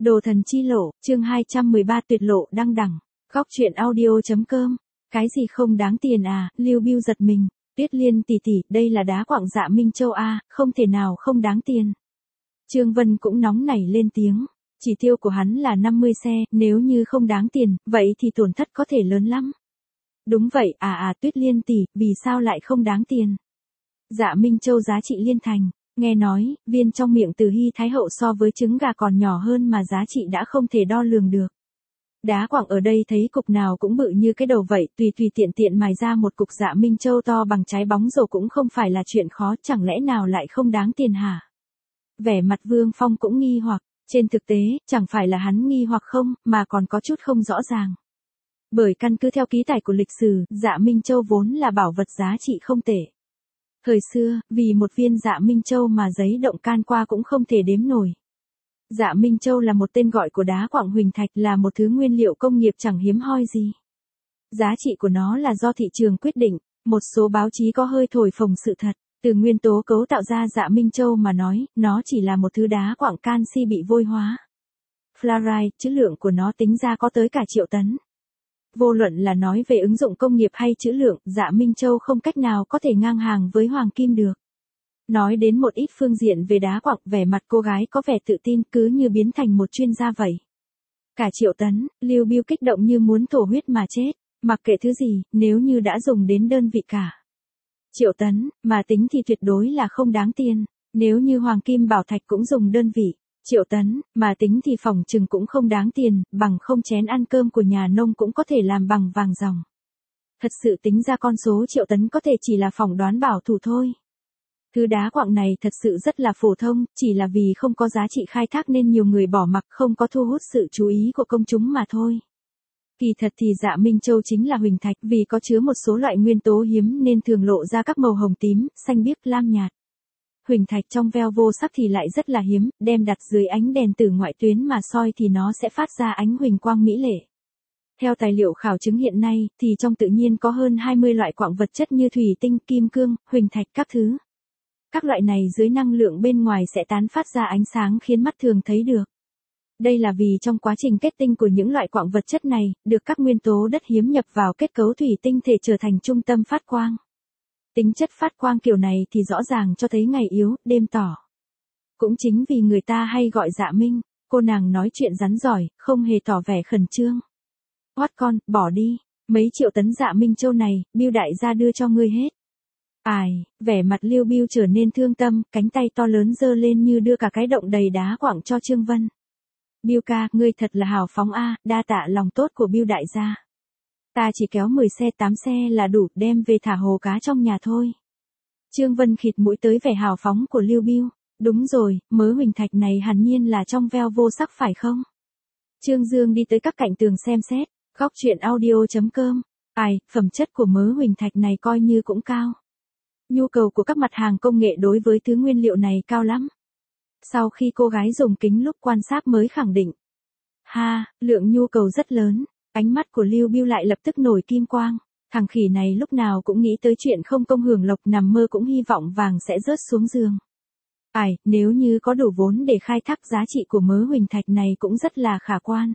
Đồ thần chi lộ, chương 213 tuyệt lộ đăng đẳng. Góc truyện audio.com. Cái gì không đáng tiền à? Lưu Bưu giật mình. Tuyết Liên tỷ tỷ, đây là đá quặng Dạ Minh Châu a, không thể nào không đáng tiền. Trương Vân cũng nóng nảy lên tiếng. Chỉ tiêu của hắn là 50 xe, nếu như không đáng tiền, vậy thì tổn thất có thể lớn lắm. Đúng vậy, Tuyết Liên tỷ, vì sao lại không đáng tiền? Dạ Minh Châu giá trị liên thành. Nghe nói, viên trong miệng Từ Hy Thái Hậu so với trứng gà còn nhỏ hơn mà giá trị đã không thể đo lường được. Đá quặng ở đây thấy cục nào cũng bự như cái đầu vậy, tùy tiện tiện mài ra một cục Dạ Minh Châu to bằng trái bóng rổ cũng không phải là chuyện khó, chẳng lẽ nào lại không đáng tiền hả? Vẻ mặt Vương Phong cũng nghi hoặc, trên thực tế, chẳng phải là hắn nghi hoặc không, mà còn có chút không rõ ràng. Bởi căn cứ theo ký tải của lịch sử, Dạ Minh Châu vốn là bảo vật giá trị không tệ. Thời xưa, vì một viên Dạ Minh Châu mà giấy động can qua cũng không thể đếm nổi. Dạ Minh Châu là một tên gọi của đá quặng huỳnh thạch, là một thứ nguyên liệu công nghiệp chẳng hiếm hoi gì. Giá trị của nó là do thị trường quyết định, một số báo chí có hơi thổi phồng sự thật. Từ nguyên tố cấu tạo ra Dạ Minh Châu mà nói, nó chỉ là một thứ đá quặng canxi bị vôi hóa. Fluoride, trữ lượng của nó tính ra có tới cả triệu tấn. Vô luận là nói về ứng dụng công nghiệp hay trữ lượng, Dạ Minh Châu không cách nào có thể ngang hàng với hoàng kim được. Nói đến một ít phương diện về đá quặng, vẻ mặt cô gái có vẻ tự tin cứ như biến thành một chuyên gia vậy. Cả triệu tấn, Lưu Bưu kích động như muốn thổ huyết mà chết, mặc kệ thứ gì, nếu như đã dùng đến đơn vị cả. Triệu tấn, mà tính thì tuyệt đối là không đáng tiền, nếu như hoàng kim bảo thạch cũng dùng đơn vị. Triệu tấn, mà tính thì phỏng chừng cũng không đáng tiền, bằng không chén ăn cơm của nhà nông cũng có thể làm bằng vàng ròng. Thật sự tính ra con số triệu tấn có thể chỉ là phỏng đoán bảo thủ thôi. Thứ đá quặng này thật sự rất là phổ thông, chỉ là vì không có giá trị khai thác nên nhiều người bỏ mặc, không có thu hút sự chú ý của công chúng mà thôi. Kỳ thật thì Dạ Minh Châu chính là huỳnh thạch, vì có chứa một số loại nguyên tố hiếm nên thường lộ ra các màu hồng tím, xanh biếc, lam nhạt. Huỳnh thạch trong veo vô sắc thì lại rất là hiếm, đem đặt dưới ánh đèn tử ngoại tuyến mà soi thì nó sẽ phát ra ánh huỳnh quang mỹ lệ. Theo tài liệu khảo chứng hiện nay, thì trong tự nhiên có hơn 20 loại quặng vật chất như thủy tinh, kim cương, huỳnh thạch các thứ. Các loại này dưới năng lượng bên ngoài sẽ tán phát ra ánh sáng khiến mắt thường thấy được. Đây là vì trong quá trình kết tinh của những loại quặng vật chất này, được các nguyên tố đất hiếm nhập vào kết cấu thủy tinh thể trở thành trung tâm phát quang. Tính chất phát quang kiểu này thì rõ ràng cho thấy ngày yếu, đêm tỏ. Cũng chính vì người ta hay gọi Dạ Minh, cô nàng nói chuyện rắn giỏi, không hề tỏ vẻ khẩn trương. Hoắt con, bỏ đi, mấy triệu tấn Dạ Minh Châu này, Bưu đại gia đưa cho ngươi hết. Vẻ mặt Lưu Bưu trở nên thương tâm, cánh tay to lớn giơ lên như đưa cả cái động đầy đá quặng cho Trương Vân. Bưu ca, ngươi thật là hào phóng a, đa tạ lòng tốt của Bưu đại gia. Ta chỉ kéo 10 xe 8 xe là đủ, đem về thả hồ cá trong nhà thôi. Trương Vân khịt mũi tới vẻ hào phóng của Lưu Bưu. Đúng rồi, mớ huỳnh thạch này hẳn nhiên là trong veo vô sắc phải không? Trương Dương đi tới các cạnh tường xem xét. Góc truyện audio.com. Phẩm chất của mớ huỳnh thạch này coi như cũng cao. Nhu cầu của các mặt hàng công nghệ đối với thứ nguyên liệu này cao lắm. Sau khi cô gái dùng kính lúp quan sát mới khẳng định. Lượng nhu cầu rất lớn. Ánh mắt của Lưu Bưu lại lập tức nổi kim quang. Thằng khỉ này lúc nào cũng nghĩ tới chuyện không công hưởng lộc, nằm mơ cũng hy vọng vàng sẽ rớt xuống giường. Nếu như có đủ vốn để khai thác giá trị của mớ huỳnh thạch này cũng rất là khả quan.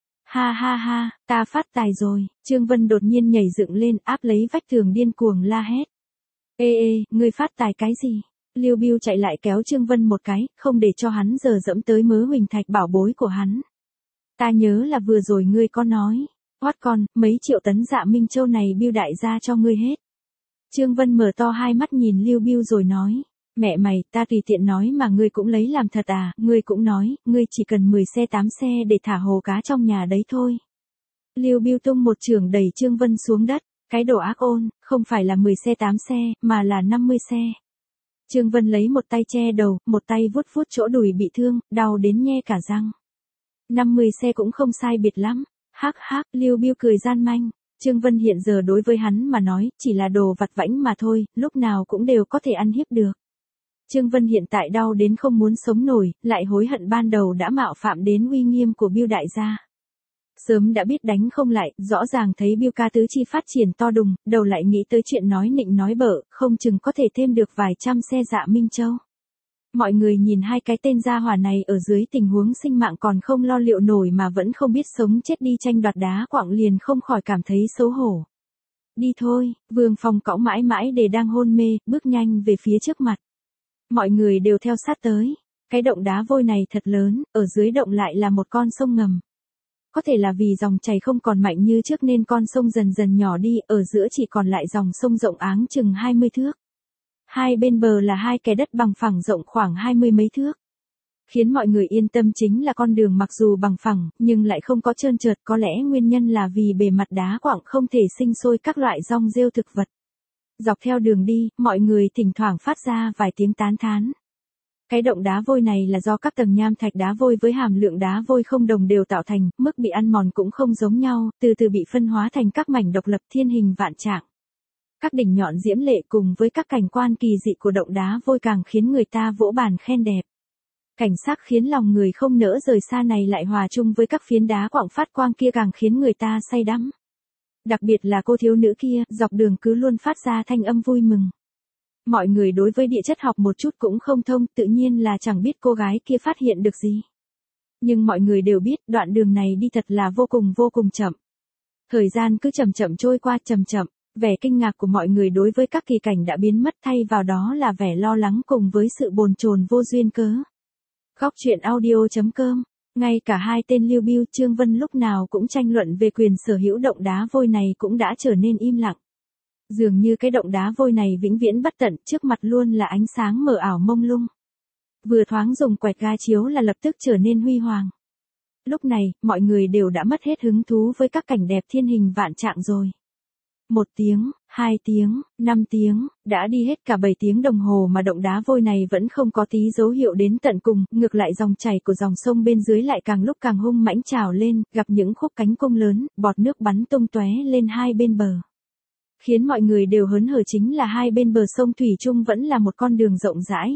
Ta phát tài rồi. Trương Vân đột nhiên nhảy dựng lên, áp lấy vách tường điên cuồng la hét. Ngươi phát tài cái gì? Lưu Bưu chạy lại kéo Trương Vân một cái, không để cho hắn giờ dẫm tới mớ huỳnh thạch bảo bối của hắn. Ta nhớ là vừa rồi ngươi có nói. Hoắt con, mấy triệu tấn Dạ Minh Châu này Bưu đại gia cho ngươi hết. Trương Vân mở to hai mắt nhìn Lưu Bưu rồi nói. Mẹ mày, ta tùy tiện nói mà ngươi cũng lấy làm thật à, ngươi cũng nói, ngươi chỉ cần 10 xe 8 xe để thả hồ cá trong nhà đấy thôi. Lưu Bưu tung một chưởng đẩy Trương Vân xuống đất, cái đồ ác ôn, không phải là 10 xe 8 xe, mà là 50 xe. Trương Vân lấy một tay che đầu, một tay vuốt chỗ đùi bị thương, đau đến nhe cả răng. 50 xe cũng không sai biệt lắm. Lưu Bưu cười gian manh. Trương Vân hiện giờ đối với hắn mà nói, chỉ là đồ vặt vãnh mà thôi, lúc nào cũng đều có thể ăn hiếp được. Trương Vân hiện tại đau đến không muốn sống nổi, lại hối hận ban đầu đã mạo phạm đến uy nghiêm của Bưu đại gia. Sớm đã biết đánh không lại, rõ ràng thấy Bưu ca tứ chi phát triển to đùng, đầu lại nghĩ tới chuyện nói nịnh nói bợ, không chừng có thể thêm được vài trăm xe Dạ Minh Châu. Mọi người nhìn hai cái tên gia hỏa này ở dưới tình huống sinh mạng còn không lo liệu nổi mà vẫn không biết sống chết đi tranh đoạt đá quặng liền không khỏi cảm thấy xấu hổ. Đi thôi, Vương Phong cõng mãi mãi để đang hôn mê, bước nhanh về phía trước mặt. Mọi người đều theo sát tới. Cái động đá vôi này thật lớn, ở dưới động lại là một con sông ngầm. Có thể là vì dòng chảy không còn mạnh như trước nên con sông dần dần nhỏ đi, ở giữa chỉ còn lại dòng sông rộng áng chừng 20 thước. Hai bên bờ là hai cái đất bằng phẳng rộng khoảng 20 mấy thước. Khiến mọi người yên tâm chính là con đường mặc dù bằng phẳng, nhưng lại không có trơn trượt, có lẽ nguyên nhân là vì bề mặt đá quặng không thể sinh sôi các loại rong rêu thực vật. Dọc theo đường đi, mọi người thỉnh thoảng phát ra vài tiếng tán thán. Cái động đá vôi này là do các tầng nham thạch đá vôi với hàm lượng đá vôi không đồng đều tạo thành, mức bị ăn mòn cũng không giống nhau, từ từ bị phân hóa thành các mảnh độc lập thiên hình vạn trạng. Các đỉnh nhọn diễm lệ cùng với các cảnh quan kỳ dị của động đá vôi càng khiến người ta vỗ bàn khen đẹp. Cảnh sắc khiến lòng người không nỡ rời xa này lại hòa chung với các phiến đá quặng phát quang kia càng khiến người ta say đắm. Đặc biệt là cô thiếu nữ kia, dọc đường cứ luôn phát ra thanh âm vui mừng. Mọi người đối với địa chất học một chút cũng không thông, tự nhiên là chẳng biết cô gái kia phát hiện được gì. Nhưng mọi người đều biết đoạn đường này đi thật là vô cùng chậm. Thời gian cứ chậm chậm trôi qua chậm chậm, vẻ kinh ngạc của mọi người đối với các kỳ cảnh đã biến mất thay vào đó là vẻ lo lắng cùng với sự bồn chồn vô duyên cớ. Góc truyện audio.com, ngay cả hai tên Lưu Bưu Trương Vân lúc nào cũng tranh luận về quyền sở hữu động đá vôi này cũng đã trở nên im lặng. Dường như cái động đá vôi này vĩnh viễn bất tận, trước mặt luôn là ánh sáng mờ ảo mông lung. Vừa thoáng dùng quẹt ga chiếu là lập tức trở nên huy hoàng. Lúc này, mọi người đều đã mất hết hứng thú với các cảnh đẹp thiên hình vạn trạng rồi. 1 tiếng, 2 tiếng, 5 tiếng, đã đi hết cả 7 tiếng đồng hồ mà động đá vôi này vẫn không có tí dấu hiệu đến tận cùng, ngược lại dòng chảy của dòng sông bên dưới lại càng lúc càng hung mãnh trào lên, gặp những khúc cánh cung lớn, bọt nước bắn tung tóe lên hai bên bờ. Khiến mọi người đều hớn hở chính là hai bên bờ sông thủy chung vẫn là một con đường rộng rãi.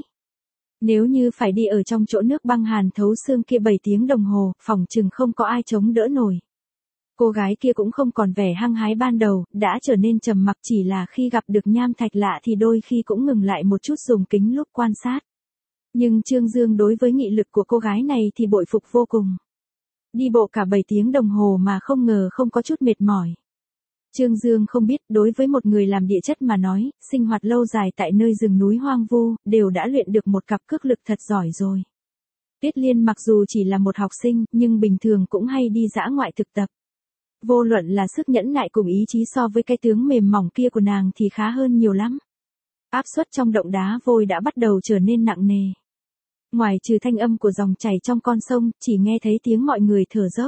Nếu như phải đi ở trong chỗ nước băng hàn thấu xương kia 7 tiếng đồng hồ, phỏng chừng không có ai chống đỡ nổi. Cô gái kia cũng không còn vẻ hăng hái ban đầu, đã trở nên trầm mặc, chỉ là khi gặp được nham thạch lạ thì đôi khi cũng ngừng lại một chút dùng kính lúp quan sát. Nhưng Trương Dương đối với nghị lực của cô gái này thì bội phục vô cùng. Đi bộ cả 7 tiếng đồng hồ mà không ngờ không có chút mệt mỏi. Trương Dương không biết đối với một người làm địa chất mà nói, sinh hoạt lâu dài tại nơi rừng núi hoang vu, đều đã luyện được một cặp cước lực thật giỏi rồi. Tuyết Liên mặc dù chỉ là một học sinh, nhưng bình thường cũng hay đi dã ngoại thực tập. Vô luận là sức nhẫn nại cùng ý chí so với cái tướng mềm mỏng kia của nàng thì khá hơn nhiều lắm. Áp suất trong động đá vôi đã bắt đầu trở nên nặng nề. Ngoài trừ thanh âm của dòng chảy trong con sông, chỉ nghe thấy tiếng mọi người thở dốc.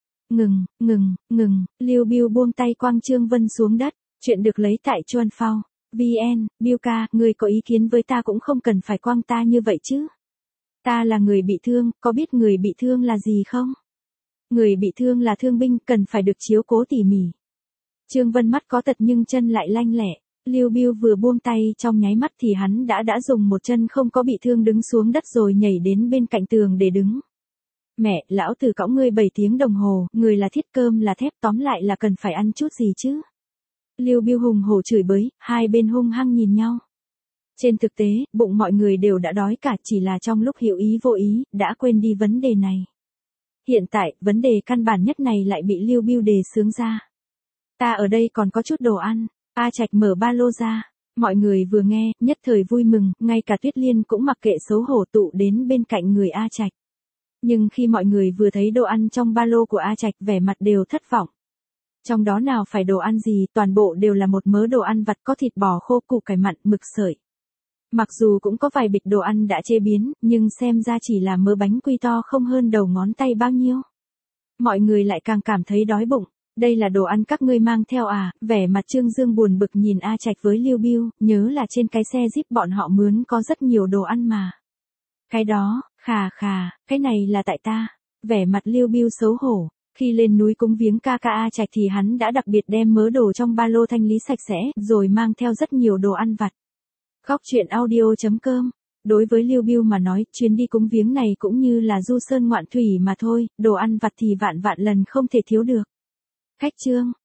Ngừng, Lưu Bưu buông tay quăng Trương Vân xuống đất, chuyện được lấy tại Chuan Phao. VN, Bưu ca, người có ý kiến với ta cũng không cần phải quăng ta như vậy chứ. Ta là người bị thương, có biết người bị thương là gì không? Người bị thương là thương binh, cần phải được chiếu cố tỉ mỉ. Trương Vân mắt có tật nhưng chân lại lanh lẹ. Lưu Bưu vừa buông tay trong nháy mắt thì hắn đã dùng một chân không có bị thương đứng xuống đất rồi nhảy đến bên cạnh tường để đứng. Mẹ, lão tử cõng ngươi 7 tiếng đồng hồ, người là thiết cơm là thép, tóm lại là cần phải ăn chút gì chứ. Lưu Bưu hùng hổ chửi bới, hai bên hung hăng nhìn nhau. Trên thực tế, bụng mọi người đều đã đói cả, chỉ là trong lúc hữu ý vô ý, đã quên đi vấn đề này. Hiện tại, vấn đề căn bản nhất này lại bị Lưu Bưu đề xướng ra. Ta ở đây còn có chút đồ ăn. A Trạch mở ba lô ra. Mọi người vừa nghe, nhất thời vui mừng, ngay cả Tuyết Liên cũng mặc kệ xấu hổ tụ đến bên cạnh người A Trạch. Nhưng khi mọi người vừa thấy đồ ăn trong ba lô của A Trạch, vẻ mặt đều thất vọng. Trong đó nào phải đồ ăn gì, toàn bộ đều là một mớ đồ ăn vặt, có thịt bò khô, củ cải mặn, mực sợi. Mặc dù cũng có vài bịch đồ ăn đã chế biến, nhưng xem ra chỉ là mớ bánh quy to không hơn đầu ngón tay bao nhiêu. Mọi người lại càng cảm thấy đói bụng. Đây là đồ ăn các ngươi mang theo à? Vẻ mặt Trương Dương buồn bực nhìn A Trạch với Lưu Bưu, nhớ là trên cái xe Jeep bọn họ mướn có rất nhiều đồ ăn mà. Cái đó, khà, cái này là tại ta. Vẻ mặt Lưu Bưu xấu hổ. Khi lên núi cúng viếng ca ca A Trạch thì hắn đã đặc biệt đem mớ đồ trong ba lô thanh lý sạch sẽ, rồi mang theo rất nhiều đồ ăn vặt. Góc truyện audio.com. Đối với Lưu Bưu mà nói, chuyến đi cúng viếng này cũng như là du sơn ngoạn thủy mà thôi, đồ ăn vặt thì vạn lần không thể thiếu được. Khách Trương,